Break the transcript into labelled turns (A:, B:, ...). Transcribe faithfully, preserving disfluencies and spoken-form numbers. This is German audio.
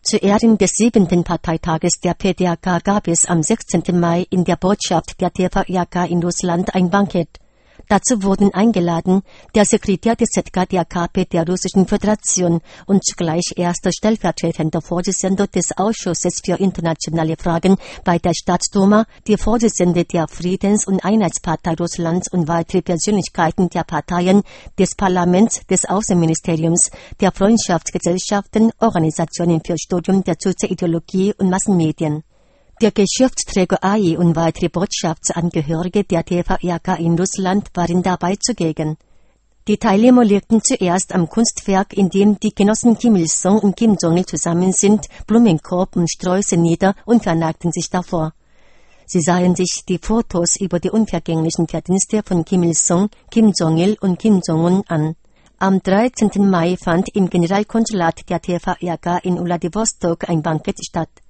A: Zu Ehren des siebenten Parteitages der P D A K gab es am sechzehnten Mai in der Botschaft der T V I A K in Russland ein Bankett. Dazu wurden eingeladen der Sekretär des Z K D A K P der Russischen Föderation und zugleich erster stellvertretender Vorsitzender des Ausschusses für internationale Fragen bei der Staatsduma, die Vorsitzende der Friedens- und Einheitspartei Russlands und weitere Persönlichkeiten der Parteien, des Parlaments, des Außenministeriums, der Freundschaftsgesellschaften, Organisationen für Studium der Soziologie und Massenmedien. Der Geschäftsträger A I und weitere Botschaftsangehörige der T V I A K in Russland waren dabei zugegen. Die Teilnehmer legten zuerst am Kunstwerk, in dem die Genossen Kim Il-sung und Kim Jong-il zusammen sind, Blumenkorb und Sträuße nieder und verneigten sich davor. Sie sahen sich die Fotos über die unvergänglichen Verdienste von Kim Il-sung, Kim Jong-il und Kim Jong-un an. Am dreizehnten Mai fand im Generalkonsulat der T V I A K in Wladiwostok ein Bankett statt.